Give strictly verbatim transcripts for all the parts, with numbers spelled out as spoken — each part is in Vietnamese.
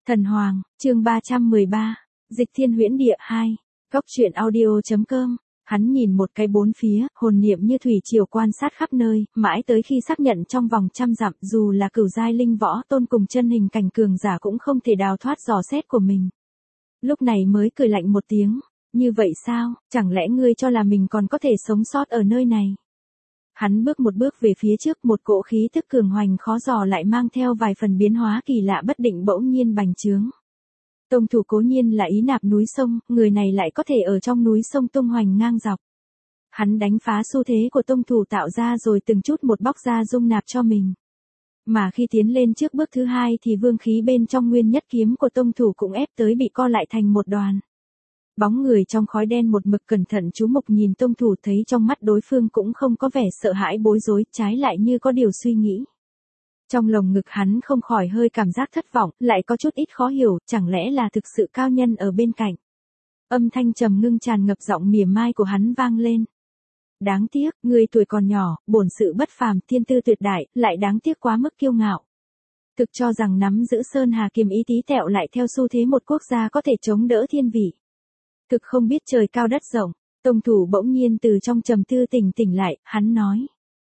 Thần Hoàng, chương ba trăm mười ba, Dịch Thiên Huyễn Địa hai, Góc truyện audio.com. Hắn nhìn một cái bốn phía, hồn niệm như thủy triều quan sát khắp nơi, mãi tới khi xác nhận trong vòng trăm dặm dù là cửu giai linh võ tôn cùng chân hình cảnh cường giả cũng không thể đào thoát dò xét của mình. Lúc này mới cười lạnh một tiếng, như vậy sao, chẳng lẽ ngươi cho là mình còn có thể sống sót ở nơi này? Hắn bước một bước về phía trước, một cỗ khí tức cường hoành khó dò lại mang theo vài phần biến hóa kỳ lạ bất định bỗng nhiên bành trướng. Tông thủ cố nhiên là ý nạp núi sông, người này lại có thể ở trong núi sông tung hoành ngang dọc. Hắn đánh phá xu thế của tông thủ tạo ra rồi từng chút một bóc ra dung nạp cho mình. Mà khi tiến lên trước bước thứ hai thì vương khí bên trong nguyên nhất kiếm của tông thủ cũng ép tới bị co lại thành một đoàn. Bóng người trong khói đen một mực cẩn thận chú mục nhìn tông thủ, thấy trong mắt đối phương cũng không có vẻ sợ hãi bối rối, trái lại như có điều suy nghĩ. Trong lồng ngực hắn không khỏi hơi cảm giác thất vọng, lại có chút ít khó hiểu, chẳng lẽ là thực sự cao nhân ở bên cạnh. Âm thanh trầm ngưng tràn ngập giọng mỉa mai của hắn vang lên. Đáng tiếc, người tuổi còn nhỏ, bổn sự bất phàm, thiên tư tuyệt đại, lại đáng tiếc quá mức kiêu ngạo. Thực cho rằng nắm giữ Sơn Hà Kiếm Ý tí tẹo lại theo xu thế một quốc gia có thể chống đỡ thiên vị. Thực không biết trời cao đất rộng, tông thủ bỗng nhiên từ trong trầm tư tỉnh tỉnh lại, hắn nói.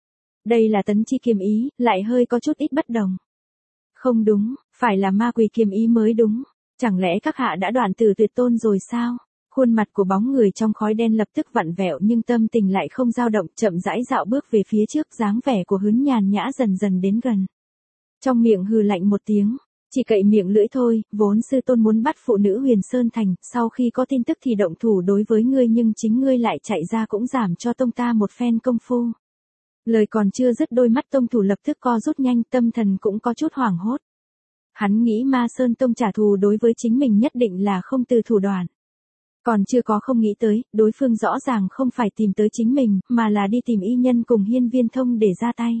Đây là tấn chi kiếm ý, lại hơi có chút ít bất đồng. Không đúng, phải là ma quỷ kiếm ý mới đúng. Chẳng lẽ các hạ đã đoạn từ tuyệt tôn rồi sao? Khuôn mặt của bóng người trong khói đen lập tức vặn vẹo nhưng tâm tình lại không dao động, chậm rãi dạo bước về phía trước, dáng vẻ của hớn nhàn nhã dần dần đến gần. Trong miệng hừ lạnh một tiếng, chỉ cậy miệng lưỡi thôi, vốn sư tôn muốn bắt phụ nữ Huyền Sơn Thành, sau khi có tin tức thì động thủ đối với ngươi nhưng chính ngươi lại chạy ra cũng giảm cho tông ta một phen công phu. Lời còn chưa dứt, đôi mắt tông thủ lập tức co rút nhanh, tâm thần cũng có chút hoảng hốt. Hắn nghĩ Ma Sơn Tông trả thù đối với chính mình nhất định là không từ thủ đoạn. Còn chưa có không nghĩ tới, đối phương rõ ràng không phải tìm tới chính mình, mà là đi tìm y nhân cùng Hiên Viên Thông để ra tay.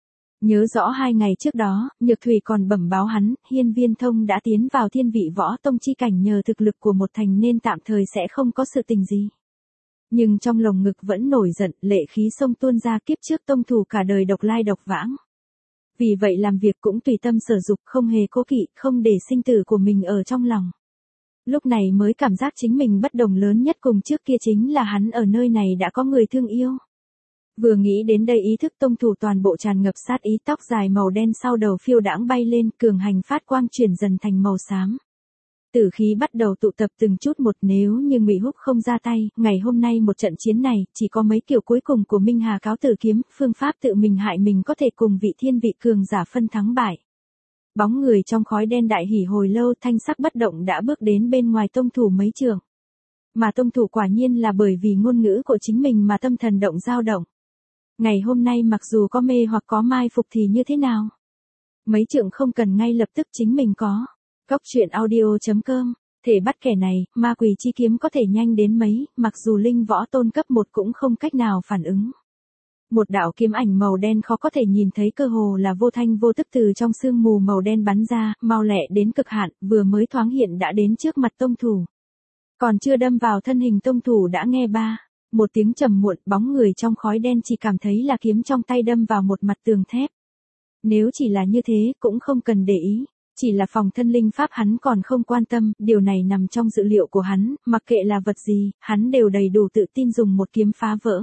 Nhớ rõ hai ngày trước đó, Nhược Thủy còn bẩm báo hắn, Hiên Viên Thông đã tiến vào Thiên Vị Võ Tông chi cảnh nhờ thực lực của một thành nên tạm thời sẽ không có sự tình gì. Nhưng trong lồng ngực vẫn nổi giận, lệ khí sông tuôn ra, kiếp trước tông thủ cả đời độc lai độc vãng. Vì vậy làm việc cũng tùy tâm sở dục, không hề cố kỵ, không để sinh tử của mình ở trong lòng. Lúc này mới cảm giác chính mình bất đồng lớn nhất cùng trước kia chính là hắn ở nơi này đã có người thương yêu. Vừa nghĩ đến đây ý thức tông thủ toàn bộ tràn ngập sát ý, tóc dài màu đen sau đầu phiêu đãng bay lên, cường hành phát quang chuyển dần thành màu xám. Tử khí bắt đầu tụ tập từng chút một, nếu như Ngụy Húc không ra tay, ngày hôm nay một trận chiến này, chỉ có mấy kiểu cuối cùng của Minh Hà Cáo Tử Kiếm, phương pháp tự mình hại mình có thể cùng vị thiên vị cường giả phân thắng bại. Bóng người trong khói đen đại hỉ hồi lâu, thanh sắc bất động đã bước đến bên ngoài tông thủ mấy trường. Mà tông thủ quả nhiên là bởi vì ngôn ngữ của chính mình mà tâm thần động dao động. Ngày hôm nay mặc dù có mê hoặc có mai phục thì như thế nào? Mấy trượng không cần ngay lập tức chính mình có. Góc truyện audio.com, thể bắt kẻ này, ma quỷ chi kiếm có thể nhanh đến mấy, mặc dù linh võ tôn cấp một cũng không cách nào phản ứng. Một đạo kiếm ảnh màu đen khó có thể nhìn thấy, cơ hồ là vô thanh vô tức từ trong sương mù màu đen bắn ra, mau lẹ đến cực hạn, vừa mới thoáng hiện đã đến trước mặt tông thủ. Còn chưa đâm vào thân hình tông thủ đã nghe ba, một tiếng trầm muộn, bóng người trong khói đen chỉ cảm thấy là kiếm trong tay đâm vào một mặt tường thép. Nếu chỉ là như thế cũng không cần để ý. Chỉ là phòng thân linh pháp hắn còn không quan tâm, điều này nằm trong dự liệu của hắn, mặc kệ là vật gì, hắn đều đầy đủ tự tin dùng một kiếm phá vỡ.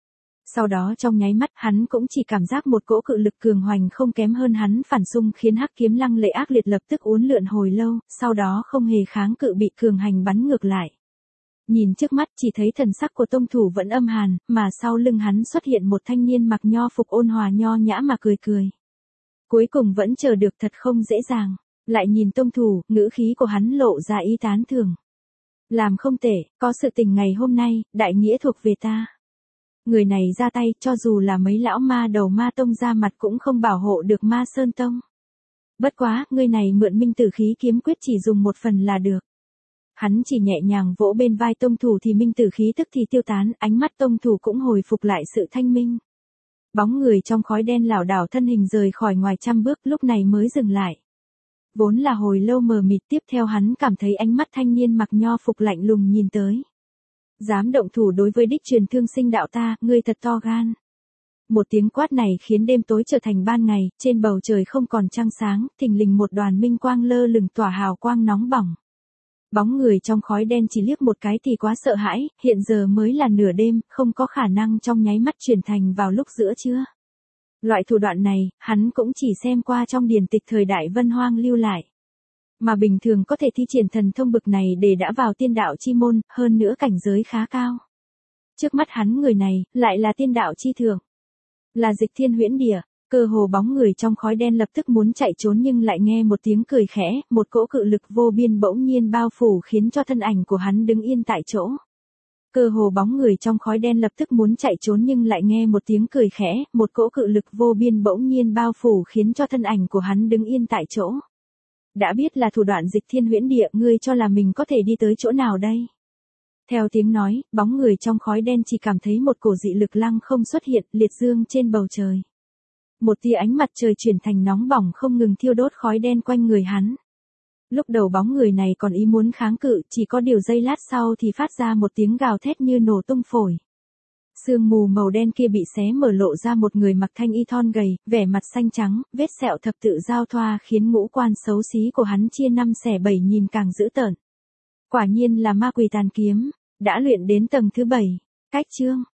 Sau đó trong nháy mắt hắn cũng chỉ cảm giác một cỗ cự lực cường hoành không kém hơn hắn phản xung khiến hắc kiếm lăng lệ ác liệt lập tức uốn lượn hồi lâu, sau đó không hề kháng cự bị cường hành bắn ngược lại. Nhìn trước mắt chỉ thấy thần sắc của tông thủ vẫn âm hàn, mà sau lưng hắn xuất hiện một thanh niên mặc nho phục ôn hòa nho nhã mà cười cười. Cuối cùng vẫn chờ được thật không dễ dàng. Lại nhìn tông thủ, ngữ khí của hắn lộ ra ý tán thưởng. Làm không tệ, có sự tình ngày hôm nay, đại nghĩa thuộc về ta. Người này ra tay, cho dù là mấy lão ma đầu ma tông ra mặt cũng không bảo hộ được Ma Sơn Tông. Bất quá, người này mượn minh tử khí kiếm quyết chỉ dùng một phần là được. Hắn chỉ nhẹ nhàng vỗ bên vai tông thủ thì minh tử khí tức thì tiêu tán, ánh mắt tông thủ cũng hồi phục lại sự thanh minh. Bóng người trong khói đen lảo đảo thân hình rời khỏi ngoài trăm bước, lúc này mới dừng lại. Vốn là hồi lâu mờ mịt, tiếp theo hắn cảm thấy ánh mắt thanh niên mặc nho phục lạnh lùng nhìn tới. Dám động thủ đối với đích truyền thương sinh đạo ta, ngươi thật to gan. Một tiếng quát này khiến đêm tối trở thành ban ngày, trên bầu trời không còn trăng sáng, thình lình một đoàn minh quang lơ lửng tỏa hào quang nóng bỏng. Bóng người trong khói đen chỉ liếc một cái thì quá sợ hãi, hiện giờ mới là nửa đêm, không có khả năng trong nháy mắt chuyển thành vào lúc giữa trưa. Loại thủ đoạn này, hắn cũng chỉ xem qua trong điển tịch thời đại Vân Hoang lưu lại. Mà bình thường có thể thi triển thần thông bực này để đã vào tiên đạo chi môn, hơn nữa cảnh giới khá cao. Trước mắt hắn người này, lại là tiên đạo chi thượng. Là Dịch Thiên Huyễn Địa, cơ hồ bóng người trong khói đen lập tức muốn chạy trốn nhưng lại nghe một tiếng cười khẽ, một cỗ cự lực vô biên bỗng nhiên bao phủ khiến cho thân ảnh của hắn đứng yên tại chỗ. Cơ hồ bóng người trong khói đen lập tức muốn chạy trốn nhưng lại nghe một tiếng cười khẽ, một cỗ cự lực vô biên bỗng nhiên bao phủ khiến cho thân ảnh của hắn đứng yên tại chỗ. Đã biết là thủ đoạn Dịch Thiên Huyễn Địa, ngươi cho là mình có thể đi tới chỗ nào đây? Theo tiếng nói, bóng người trong khói đen chỉ cảm thấy một cổ dị lực lăng không xuất hiện, liệt dương trên bầu trời. Một tia ánh mặt trời chuyển thành nóng bỏng không ngừng thiêu đốt khói đen quanh người hắn. Lúc đầu bóng người này còn ý muốn kháng cự, chỉ có điều giây lát sau thì phát ra một tiếng gào thét như nổ tung phổi. Sương mù màu đen kia bị xé mở lộ ra một người mặc thanh y thon gầy, vẻ mặt xanh trắng, vết sẹo thập tự giao thoa khiến ngũ quan xấu xí của hắn chia năm xẻ bảy nhìn càng dữ tợn. Quả nhiên là ma quỷ tàn kiếm, đã luyện đến tầng thứ bảy. Cách chương